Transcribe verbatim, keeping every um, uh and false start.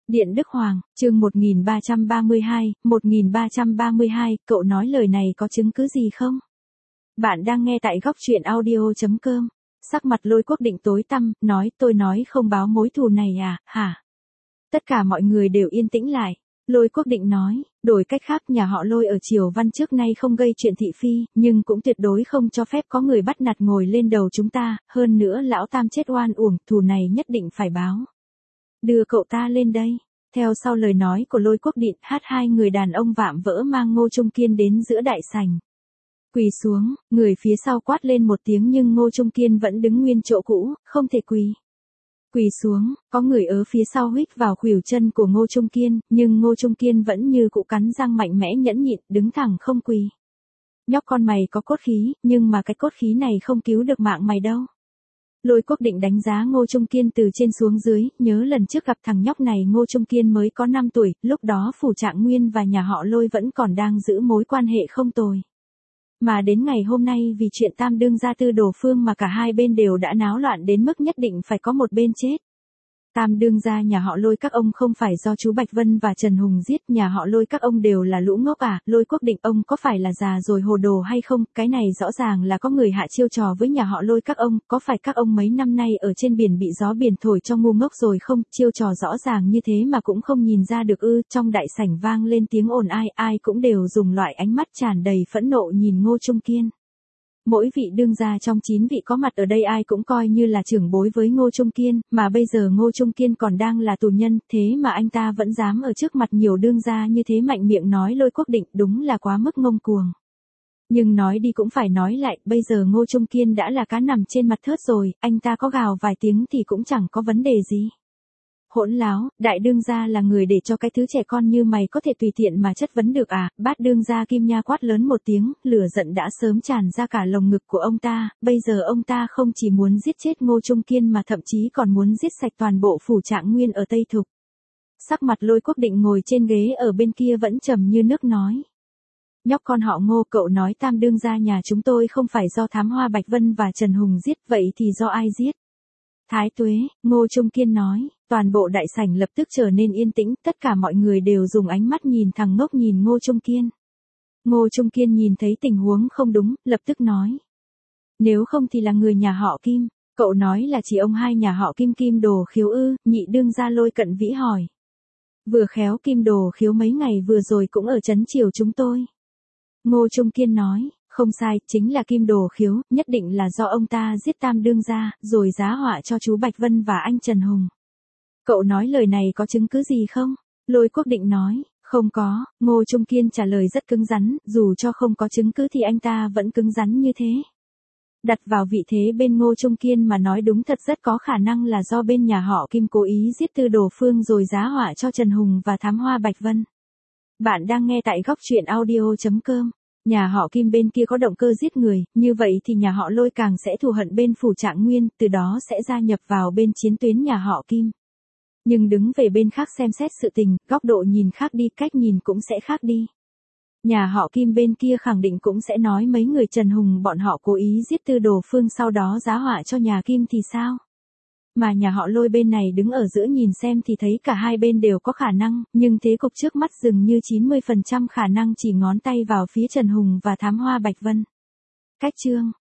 Điện Đức Hoàng, chương một nghìn ba trăm ba mươi hai, một nghìn ba trăm ba mươi hai, cậu nói lời này có chứng cứ gì không? Bạn đang nghe tại góc truyện audio chấm com. Sắc mặt Lôi Quốc Định tối tăm, nói tôi nói không báo mối thù này à, hả? Tất cả mọi người đều yên tĩnh lại. Lôi Quốc Định nói, đổi cách khác nhà họ Lôi ở Triều Văn trước nay không gây chuyện thị phi, nhưng cũng tuyệt đối không cho phép có người bắt nạt ngồi lên đầu chúng ta, hơn nữa lão tam chết oan uổng, thù này nhất định phải báo. Đưa cậu ta lên đây. Theo sau lời nói của Lôi Quốc Định, hát hai người đàn ông vạm vỡ mang Ngô Trung Kiên đến giữa đại sảnh. Quỳ xuống, người phía sau quát lên một tiếng nhưng Ngô Trung Kiên vẫn đứng nguyên chỗ cũ, không thể quỳ. Quỳ xuống, có người ở phía sau huých vào khuỷu chân của Ngô Trung Kiên, nhưng Ngô Trung Kiên vẫn như cụ cắn răng mạnh mẽ nhẫn nhịn, đứng thẳng không quỳ. Nhóc con mày có cốt khí, nhưng mà cái cốt khí này không cứu được mạng mày đâu. Lôi Quốc Định đánh giá Ngô Trung Kiên từ trên xuống dưới, nhớ lần trước gặp thằng nhóc này Ngô Trung Kiên mới có năm tuổi, lúc đó Phủ Trạng Nguyên và nhà họ Lôi vẫn còn đang giữ mối quan hệ không tồi. Mà đến ngày hôm nay vì chuyện tam đương gia Tư Đồ Phương mà cả hai bên đều đã náo loạn đến mức nhất định phải có một bên chết. Tam đương gia nhà họ Lôi các ông không phải do chú Bạch Vân và Trần Hùng giết, nhà họ Lôi các ông đều là lũ ngốc à? Lôi Quốc Định ông có phải là già rồi hồ đồ hay không? Cái này rõ ràng là có người hạ chiêu trò với nhà họ Lôi các ông, có phải các ông mấy năm nay ở trên biển bị gió biển thổi cho ngu ngốc rồi không? Chiêu trò rõ ràng như thế mà cũng không nhìn ra được ư? Trong đại sảnh vang lên tiếng ồn ai, ai cũng đều dùng loại ánh mắt tràn đầy phẫn nộ nhìn Ngô Trung Kiên. Mỗi vị đương gia trong chín vị có mặt ở đây ai cũng coi như là trưởng bối với Ngô Trung Kiên, mà bây giờ Ngô Trung Kiên còn đang là tù nhân, thế mà anh ta vẫn dám ở trước mặt nhiều đương gia như thế mạnh miệng nói Lôi Quốc Định, đúng là quá mức ngông cuồng. Nhưng nói đi cũng phải nói lại, bây giờ Ngô Trung Kiên đã là cá nằm trên mặt thớt rồi, anh ta có gào vài tiếng thì cũng chẳng có vấn đề gì. Hỗn láo, đại đương gia là người để cho cái thứ trẻ con như mày có thể tùy tiện mà chất vấn được à? Bát đương gia Kim Nha quát lớn một tiếng, lửa giận đã sớm tràn ra cả lồng ngực của ông ta, bây giờ ông ta không chỉ muốn giết chết Ngô Trung Kiên mà thậm chí còn muốn giết sạch toàn bộ Phủ Trạng Nguyên ở Tây Thục. Sắc mặt Lôi Quốc Định ngồi trên ghế ở bên kia vẫn trầm như nước nói. Nhóc con họ Ngô, cậu nói tam đương gia nhà chúng tôi không phải do Thám Hoa Bạch Vân và Trần Hùng giết, vậy thì do ai giết? Thái tuế, Ngô Trung Kiên nói, toàn bộ đại sảnh lập tức trở nên yên tĩnh, tất cả mọi người đều dùng ánh mắt nhìn thằng ngốc nhìn Ngô Trung Kiên. Ngô Trung Kiên nhìn thấy tình huống không đúng, lập tức nói. Nếu không thì là người nhà họ Kim, cậu nói là chỉ ông hai nhà họ Kim Kim Đồ Khiếu ư? Nhị đương gia Lôi Cận Vĩ hỏi. Vừa khéo Kim Đồ Khiếu mấy ngày vừa rồi cũng ở trấn Triều chúng tôi. Ngô Trung Kiên nói. Không sai, chính là Kim Đồ Khiếu, nhất định là do ông ta giết tam đương gia, rồi giá họa cho chú Bạch Vân và anh Trần Hùng. Cậu nói lời này có chứng cứ gì không? Lôi Quốc Định nói, không có, Ngô Trung Kiên trả lời rất cứng rắn, dù cho không có chứng cứ thì anh ta vẫn cứng rắn như thế. Đặt vào vị thế bên Ngô Trung Kiên mà nói đúng thật rất có khả năng là do bên nhà họ Kim cố ý giết Tư Đồ Phương rồi giá họa cho Trần Hùng và Thám Hoa Bạch Vân. Bạn đang nghe tại góc truyện audio chấm com. Nhà họ Kim bên kia có động cơ giết người, như vậy thì nhà họ Lôi càng sẽ thù hận bên Phủ Trạng Nguyên, từ đó sẽ gia nhập vào bên chiến tuyến nhà họ Kim. Nhưng đứng về bên khác xem xét sự tình, góc độ nhìn khác đi, cách nhìn cũng sẽ khác đi. Nhà họ Kim bên kia khẳng định cũng sẽ nói mấy người Trần Hùng bọn họ cố ý giết Tư Đồ Phương sau đó giá họa cho nhà Kim thì sao? Mà nhà họ Lôi bên này đứng ở giữa nhìn xem thì thấy cả hai bên đều có khả năng, nhưng thế cục trước mắt dường như chín mươi phần trăm khả năng chỉ ngón tay vào phía Trần Hùng và Thám Hoa Bạch Vân. Cách chương,